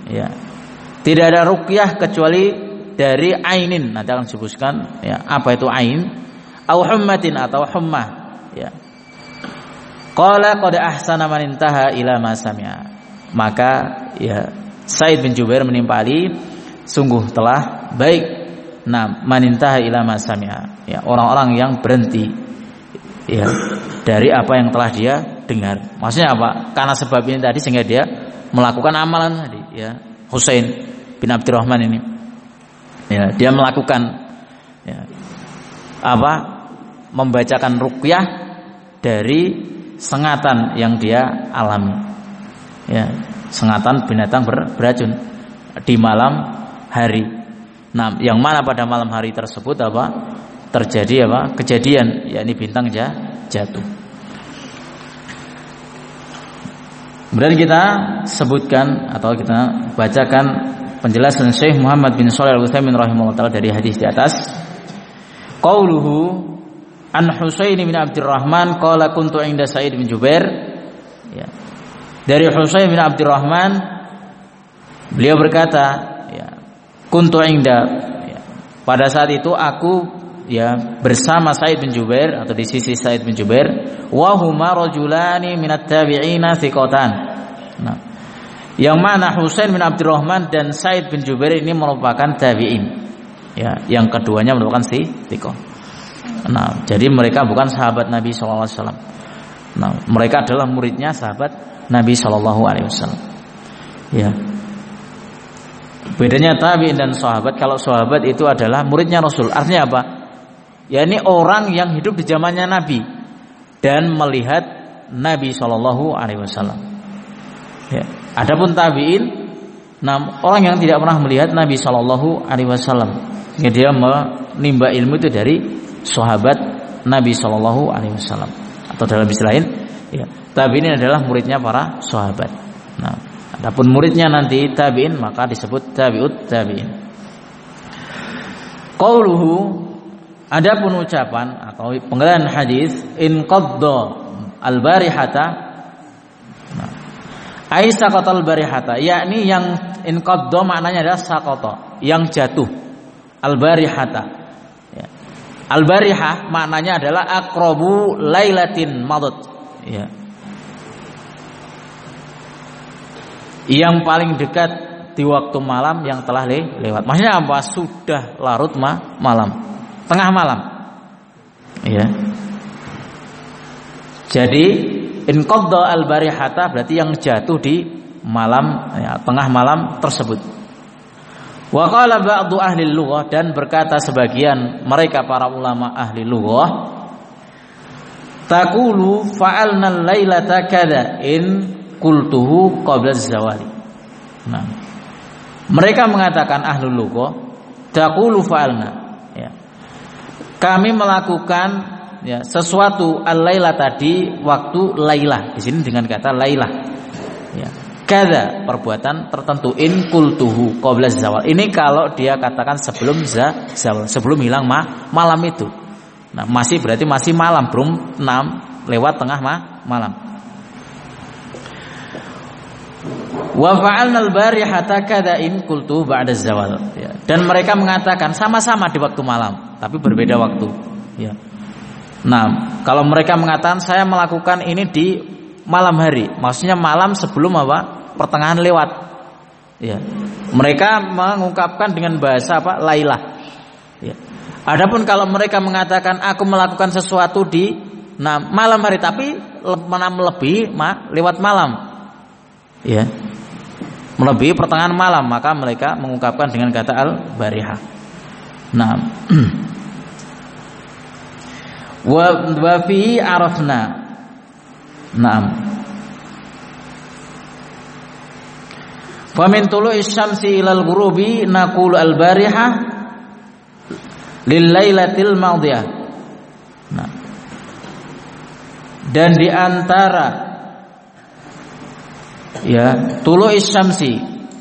Ya. Tidak ada ruqyah kecuali dari ainin. Nanti akan disebutkan ya, apa itu ain? Au hummatin atau hummah. Ya. Qala qad ahsana man intaha ila ma sami'a. Maka ya Sa'id bin Jubair menimpali sungguh telah baik nah man intaha ila ma sami'a. Ya, orang-orang yang berhenti ya dari apa yang telah dia dengar. Maksudnya apa? Karena sebab ini tadi sehingga dia melakukan amalan tadi ya. Husain bin Abdurrahman ini ya, dia melakukan ya, apa? Membacakan ruqyah dari sengatan yang dia alami. Ya, sengatan binatang ber, beracun di malam hari. Nah, yang mana pada malam hari tersebut apa? Terjadi apa? Kejadian yakni bintang jatuh. Kemudian kita sebutkan atau kita bacakan penjelasan Syekh Muhammad bin Shalih Al-Utsaimin rahimahullah taala dari hadis di atas. Qauluhu an Husain bin Abdurrahman qala kuntu inda Sa'id bin Jubair. Ya. Dari Husain bin Abdurrahman beliau berkata, ya, kuntu inda ya. Pada saat itu aku ya bersama Sa'id bin Jubair atau di sisi Sa'id bin Jubair wa huma rajulani minat tabi'ina thiqatan. Nah, yang mana Husain bin Abdurrahman dan Sa'id bin Jubair ini merupakan tabi'in. Ya, yang keduanya merupakan si thiqah. Nah, jadi mereka bukan sahabat Nabi sallallahu alaihi wasallam. Nah, mereka adalah muridnya sahabat Nabi sallallahu alaihi wasallam. Ya. Bedanya tabi'in dan sahabat, kalau sahabat itu adalah muridnya Rasul. Artinya apa? Ya ini orang yang hidup di zamannya Nabi dan melihat Nabi sallallahu alaihi wasallam. Ya. Adapun tabi'in, nah, orang yang tidak pernah melihat Nabi sallallahu alaihi wasallam. Sehingga dia menimba ilmu itu dari sahabat Nabi sallallahu alaihi wasallam. Atau dalam istilah lain, ya, tabi'in adalah muridnya para sahabat. Nah, adapun muridnya nanti tabi'in maka disebut tabi'ut tabi'in. Qauluhu, adapun ucapan atau pengertian hadis in qadda al-barihata, nah, ai saqatal barihata, yakni yang in qadda maknanya adalah saqata, yang jatuh. Al-barihata, ya. Al-barihah maknanya adalah aqrabu lailatin madat, ya. Yang paling dekat di waktu malam yang telah le- lewat. Maksudnya apa? Sudah larut ma- malam, tengah malam. Ya. Jadi in qadda al-barihata berarti yang jatuh di malam ya, tengah malam tersebut. Wa qala ba'du ahli lughah, dan berkata sebagian mereka para ulama ahli lughah, taqulu fa'alna al-lailata kadza in qultuhu qabla az-zawali. Nah, mereka mengatakan ahli lughah, taqulu fa'alna, ya. Kami melakukan ya sesuatu al-laila tadi waktu lailah. Di sini dengan kata lailah. Ya. Kada perbuatan tertentu in qultuhu qabla zawal. Ini kalau dia katakan sebelum za, zawal, sebelum hilang ma, malam itu. Nah, masih berarti masih malam, belum enam lewat tengah ma, malam. Wa fa'alna al-barihata kada in qultuhu ba'da zawal. Ya. Dan mereka mengatakan sama-sama di waktu malam, tapi berbeda waktu. Ya. Nah, kalau mereka mengatakan saya melakukan ini di malam hari, maksudnya malam sebelum apa? Pertengahan lewat. Ya. Mereka mengungkapkan dengan bahasa apa? Lailah. Ya. Adapun kalau mereka mengatakan aku melakukan sesuatu di nah, malam hari tapi lebih ma, lewat malam. Ya. Melebihi pertengahan malam, maka mereka mengungkapkan dengan kata al-barihah. Nah, wa fi arafna. Naam. Fa min tulu'i syamsi ilal ghurubi naqulu al-barihah lil lailatil madiyah. Nah. Dan di antara ya tulu'i syamsi,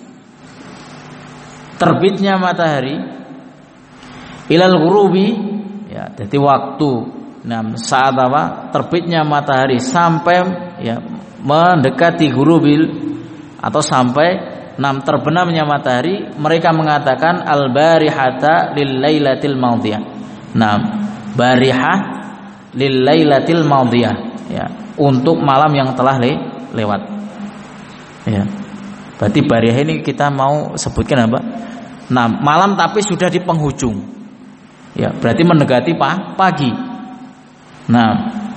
terbitnya matahari, ilal ghurubi, ya jadi waktu nah, saat apa terbitnya matahari sampai ya mendekati ghurubil atau sampai Nam terbenamnya matahari, mereka mengatakan al-barihata lil lailatil madhiyah. Nam barihah lil lailatil madhiyah, ya, untuk malam yang telah le lewat. Ya. Berarti barihah ini kita mau sebutkan apa? Nah, malam tapi sudah di penghujung. Ya, berarti mendekati pa pagi. Nah,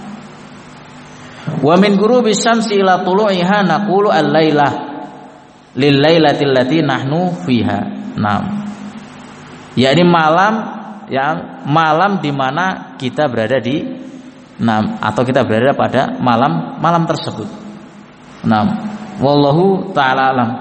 wa min ghurubi syamsi ila tulu'iha naqulu al-lailah lil lailatil lati nahnu fiha. Nah, ya ini malam, ya, malam di mana kita berada di, nah, atau kita berada pada malam malam tersebut. Nah, wallahu ta'ala alam.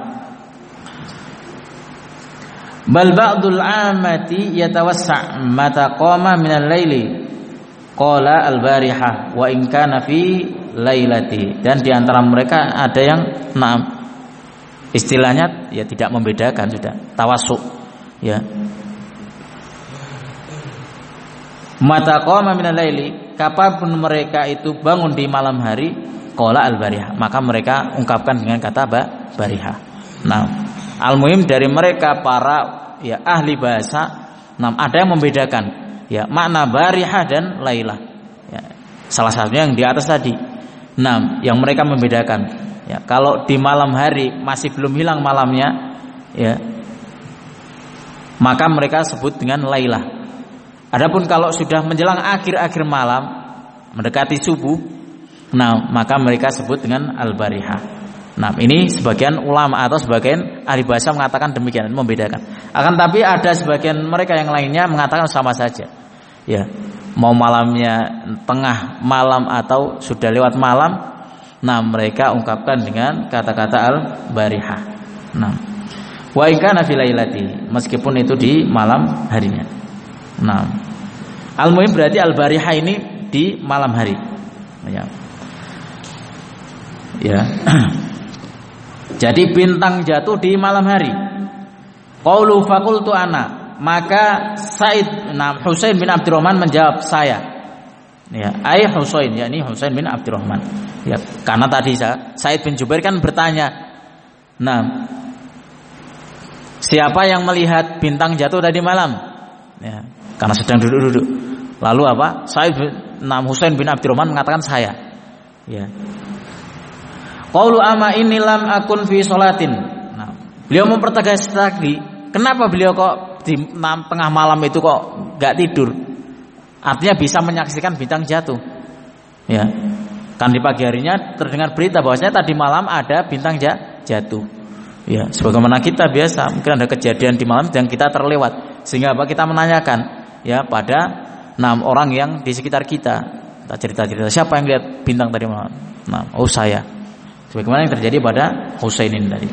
Bal ba'dul 'amati yatawassa' mata qama min al-laili qala al-barihah wa in kana fi lailati. Dan di antara mereka ada yang, nah, istilahnya ya tidak membedakan, sudah tawassuk, ya. Mata qama min al-laili, kapanpun mereka itu bangun di malam hari, qala al-barihah, maka mereka ungkapkan dengan kata ba, barihah. Nah, al-muhim dari mereka para, ya, ahli bahasa, nah, ada yang membedakan, ya, makna barihah dan lailah, ya, salah satunya yang di atas tadi. Nah, yang mereka membedakan, ya, kalau di malam hari masih belum hilang malamnya, ya, maka mereka sebut dengan lailah. Adapun kalau sudah menjelang akhir-akhir malam, mendekati subuh, nah, maka mereka sebut dengan al-barihah. Nah, ini sebagian ulama atau sebagian ahli bahasa mengatakan demikian, membedakan. Akan tapi ada sebagian mereka yang lainnya mengatakan sama saja. Ya, mau malamnya tengah malam atau sudah lewat malam, nah, mereka ungkapkan dengan kata-kata al-barihah. Nah, wa in kana fi lailati, meskipun itu di malam harinya. Nah, al-muhim berarti al-barihah ini di malam hari. Ya. Ya. Jadi bintang jatuh di malam hari. Qaulu faqultu ana, maka Said nah, Husain bin Abdurrahman menjawab saya. Ya, ai Husain, yakni Husain bin Abdurrahman. Ya, karena tadi Said bin Jubair kan bertanya, nah, siapa yang melihat bintang jatuh tadi malam? Ya, karena sedang duduk-duduk. Lalu apa? Said bin nah, Husain bin Abdurrahman mengatakan saya. Ya. Qaulu ama inni lam akun fi sholatin. Nah, beliau mempertegas tadi, kenapa beliau kok di tengah malam itu kok enggak tidur? Artinya bisa menyaksikan bintang jatuh. Ya. Kan di pagi harinya terdengar berita bahwasanya tadi malam ada bintang jatuh. Ya, sebagaimana kita biasa, mungkin ada kejadian di malam yang kita terlewat, sehingga apa kita menanyakan, ya, pada enam orang yang di sekitar kita. Kita cerita-cerita, siapa yang lihat bintang tadi malam? Nah, oh saya. Sebagaimana yang terjadi pada Husainin tadi.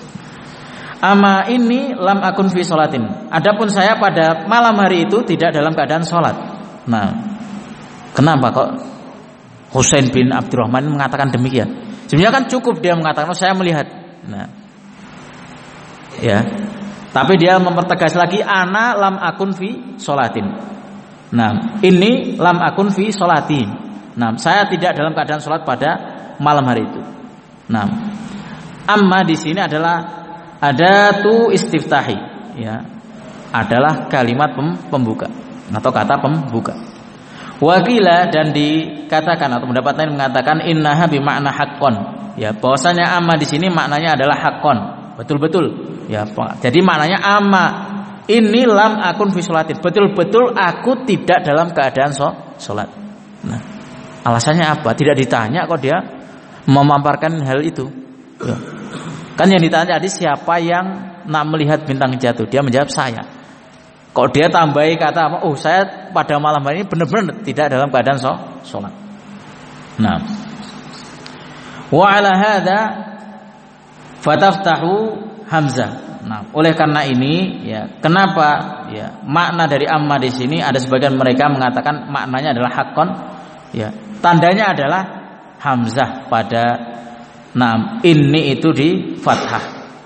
Ama ini lam akun fi sholatin. Adapun saya pada malam hari itu tidak dalam keadaan sholat. Nah, kenapa kok Husain bin Abdurrahman mengatakan demikian? Sebenarnya kan cukup dia mengatakan, oh, saya melihat. Nah, ya. Tapi dia mempertegas lagi, ana lam akun fi sholatin. Nah, ini lam akun fi sholatin. Nah, saya tidak dalam keadaan sholat pada malam hari itu. Nah, amma di sini adalah ada tu istiftahi, ya, adalah kalimat pembuka atau kata pembuka. Wakila, dan dikatakan atau pendapat lain mengatakan innaha bi makna haqqon, ya, bahwasanya amma di sini maknanya adalah haqqon, betul-betul, ya. Jadi maknanya amma ini lam akun fi sholatin, betul-betul aku tidak dalam keadaan sholat. Nah, alasannya apa? Tidak ditanya kok dia memaparkan hal itu, ya. Kan yang ditanya tadi siapa yang nak melihat bintang jatuh, dia menjawab saya. Kok dia tambahi kata apa? Oh, saya pada malam hari ini benar-benar tidak dalam keadaan sholat. Nah, wa ala hadza fataftahu hamzah. Nah, oleh karena ini, ya, kenapa, ya, makna dari amma di sini ada sebagian mereka mengatakan maknanya adalah haqqon, ya, tandanya adalah hamzah pada nam ini itu di fathah.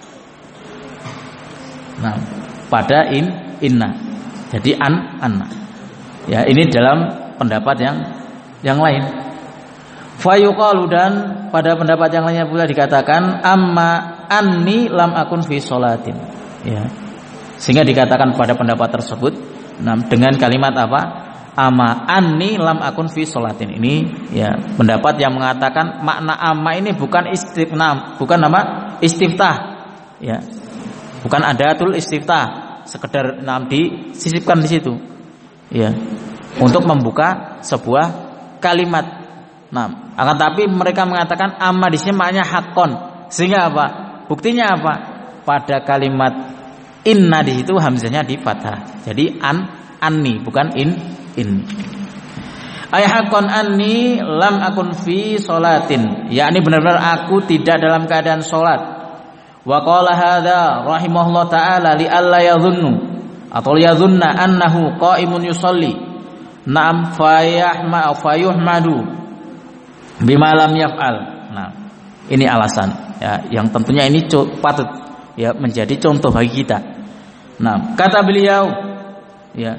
Nah, pada in inna. Jadi an anna. Ya, ini dalam pendapat yang yang lain. Fa yuqalu, dan pada pendapat yang lainnya pula dikatakan amma anni lam akun fi sholatin. Ya. Sehingga dikatakan pada pendapat tersebut nah, dengan kalimat apa? Ama anni lam akun fi sholatin. Ini ya pendapat yang mengatakan makna ama ini bukan istifnam, bukan nama istiftah. Ya. Bukan adatul istiftah, sekedar nam disisipkan di situ. Ya. Untuk membuka sebuah kalimat. Nah, akan tapi mereka mengatakan amma di sini maknanya hakon. Sehingga apa? Buktinya apa? Pada kalimat inna di situ hamzahnya di fathah. Jadi an anni bukan in in. Ay hakon anni lam akun fi sholatin. Yakni benar-benar aku tidak dalam keadaan salat. Wa qala hadza rahimahullah taala li alla yadhunnu atau yadhunna annahu qaimun yusalli. Naam fayahma fayuhmadu bima lam yaf'al. Nah, ini alasan ya, yang tentunya ini co- patut ya menjadi contoh bagi kita. Nah, kata beliau ya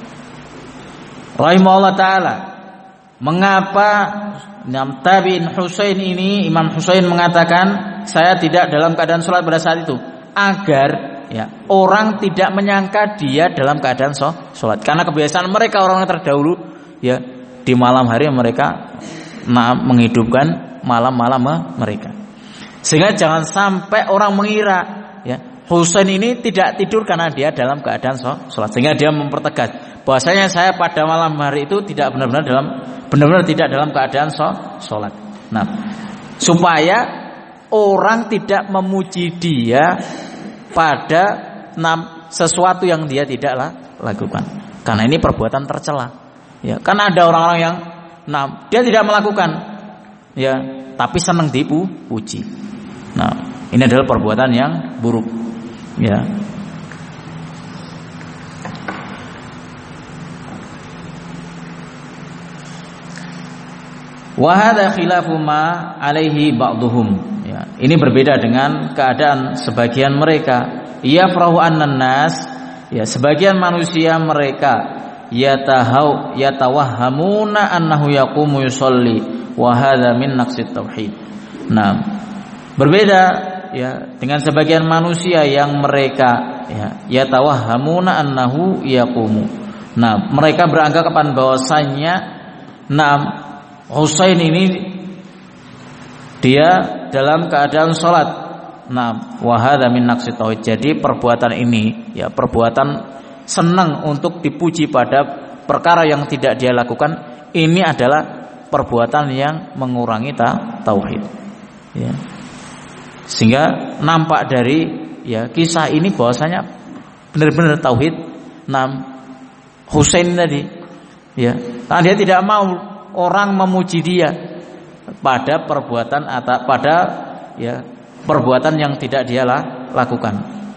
rahimahullah taala, mengapa Imam Tabi'in Husain ini, Imam Husain mengatakan saya tidak dalam keadaan salat pada saat itu, agar ya orang tidak menyangka dia dalam keadaan salat. Karena kebiasaan mereka orang yang terdahulu ya di malam hari mereka nah, menghidupkan malam-malam mereka. Sehingga jangan sampai orang mengira ya Husain ini tidak tidur karena dia dalam keadaan salat. Sehingga dia mempertegas bahwasanya saya pada malam hari itu tidak benar-benar dalam benar-benar tidak dalam keadaan salat. Nah, supaya orang tidak memuji dia pada enam sesuatu yang dia tidak lakukan. Karena ini perbuatan tercela. Ya, karena ada orang-orang yang nah, dia tidak melakukan ya, tapi senang dipuji. Nah, ini adalah perbuatan yang buruk. Ya. Wa hadza khilafu ma alaihi ba'dhum. Ya, ini berbeda dengan keadaan sebagian mereka. Yafrahu annan nas, ya sebagian manusia mereka yatahau yatawahhamuna annahu yaqumu yusolli wa hadza min naqsit tauhid. Nah, berbeda ya dengan sebagian manusia yang mereka ya yatawahhamuna annahu yaqumu. Nah, mereka beranggapan bahwasanya nah Husain ini dia dalam keadaan salat. Nah, wa hadza min naqsit tauhid. Jadi perbuatan ini ya perbuatan senang untuk dipuji pada perkara yang tidak dia lakukan, ini adalah perbuatan yang mengurangi ta- tauhid. Ya. Sehingga nampak dari ya kisah ini bahwasanya benar-benar tauhid nam Husain tadi. Ya, karena dia tidak mau orang memuji dia pada perbuatan atau pada ya perbuatan yang tidak dia lakukan,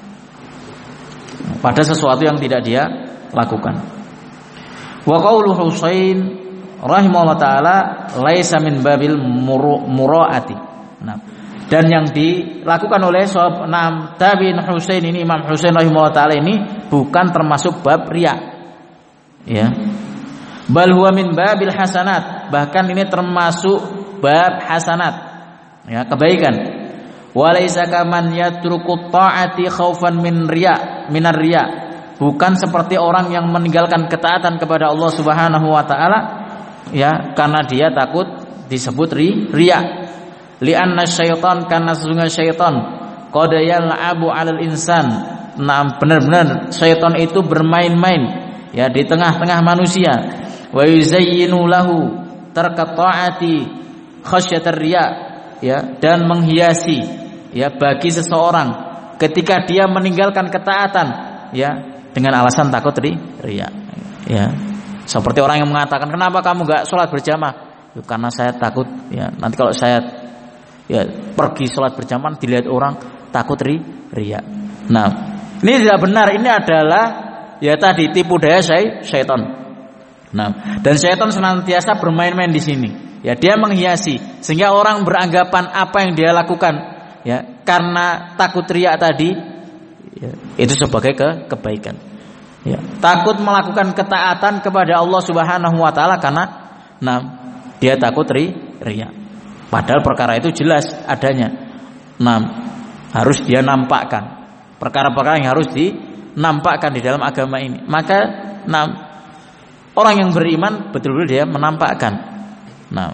pada sesuatu yang tidak dia lakukan. Wa qaulu Husain rahimahullah taala laisa min babil muraati. Nah, dan yang dilakukan oleh sahab Nam Tabi'in Husain ini, Imam Husain rahimahullah taala ini bukan termasuk bab riya. Ya. Bal huwa min babil hasanat, bahkan ini termasuk bab hasanat. Ya, kebaikan. Walaisa kaman yatruku ta'ati khaufan min riya, minar riya. Bukan seperti orang yang meninggalkan ketaatan kepada Allah Subhanahu wa taala ya karena dia takut disebut ri, riya. Li'anna syaitan, karena sesungguhnya syaitan qad yal'abu 'alal insan. Nah, benar-benar syaitan itu bermain-main ya di tengah-tengah manusia. Wa yuzayyinu lahu tarka ta'ati khasyatar riya, ya, dan menghiasi ya bagi seseorang ketika dia meninggalkan ketaatan ya dengan alasan takut ri, riya. Ya. Seperti orang yang mengatakan, "Kenapa kamu enggak sholat berjamaah?" Ya, karena saya takut ya nanti kalau saya ya pergi sholat berjamaah dilihat orang, takut ri, riya. Nah, ini tidak benar. Ini adalah ya tadi tipu daya syaitan. Nah, dan syaitan senantiasa bermain-main di sini. Ya, dia menghiasi sehingga orang beranggapan apa yang dia lakukan ya karena takut riya tadi ya, itu sebagai ke, kebaikan. Ya, takut melakukan ketaatan kepada Allah Subhanahu wa taala karena nah, dia takut ri, riya. Padahal perkara itu jelas adanya. Nah, harus dia nampakkan. Perkara-perkara yang harus dinampakkan di dalam agama ini. Maka nah, orang yang beriman betul-betul dia menampakkan. Nah,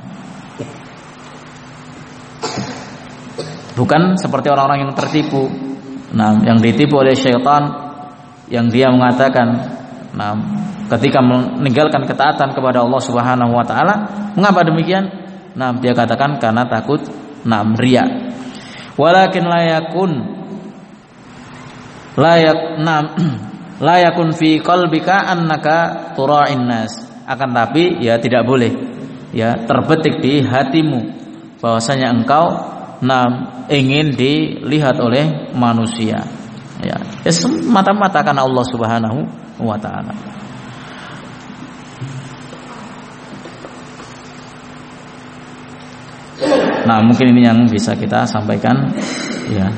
bukan seperti orang-orang yang tertipu. Nah, yang ditipu oleh syaitan, yang dia mengatakan, nah, ketika meninggalkan ketaatan kepada Allah Subhanahu wa taala, mengapa demikian? Nah, dia katakan karena takut nah riya. Walakin la yakun la yak nam la yakun fi qalbika annaka tura'in nas. Akan tapi ya tidak boleh ya terbetik di hatimu bahwasanya engkau nam ingin dilihat oleh manusia. Ya, ya semata-mata karena Allah Subhanahu wa taala. Nah, mungkin ini yang bisa kita sampaikan ya.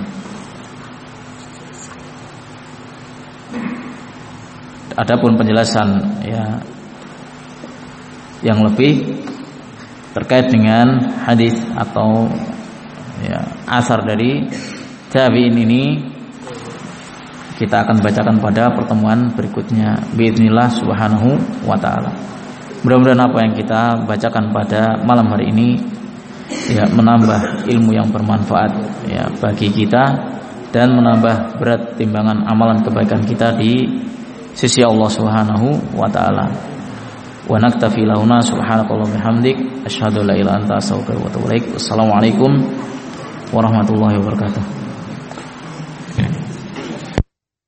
Adapun penjelasan ya yang lebih terkait dengan hadis atau ya asar dari tabi'in ini kita akan bacakan pada pertemuan berikutnya biidznillah subhanahu wa ta'ala. Mudah-mudahan apa yang kita bacakan pada malam hari ini ya menambah ilmu yang bermanfaat ya bagi kita dan menambah berat timbangan amalan kebaikan kita di sisi Allah Subhanahu wa taala. Wa naktafi lahuna subhanakallahumma bihamdik asyhadu an la ilaha illa anta astaghfiruka wa atubu ilaik. Wassalamualaikum warahmatullahi wabarakatuh.